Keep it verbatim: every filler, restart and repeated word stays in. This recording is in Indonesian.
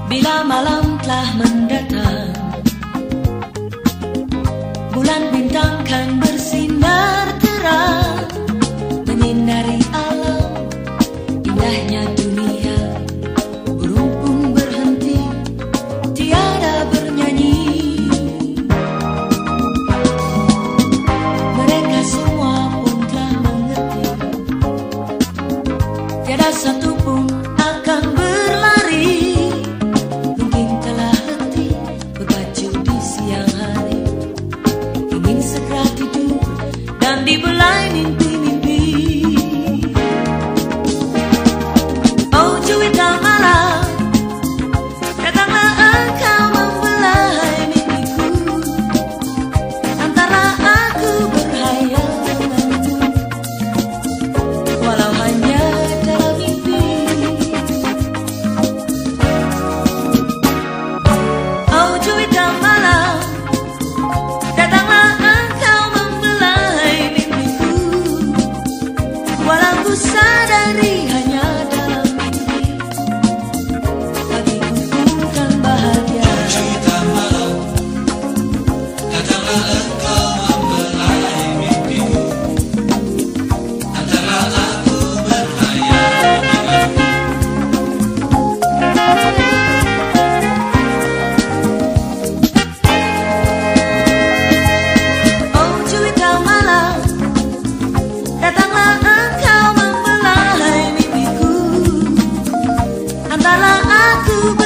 Bila malam telah mendatang, bulan bintang kan bersinar terang, menyinari alam, indahnya dunia. Burung pun berhenti, tiada bernyanyi. Mereka semua pun telah mengerti, tiada satu pun akan berlari. Mungkin telah letih berbaju di siang hari, ingin segera tidur dan dibelai mimpi-mimpi. Oh juwita malam, datanglah engkau membelai mimpiku. Antara aku berhayal denganmu, walau hanya dalam mimpi. Oh juwita malam, datanglah engkau membelai mimpiku, walau ku sadari hanya dalam mimpi. Bagiku bukan bahagia. Juwita malam, datanglah engkau membelai mimpiku. Antara aku berhayal denganmu. Oh juwita malam, datanglah engkau membelai mimpiku. Antara aku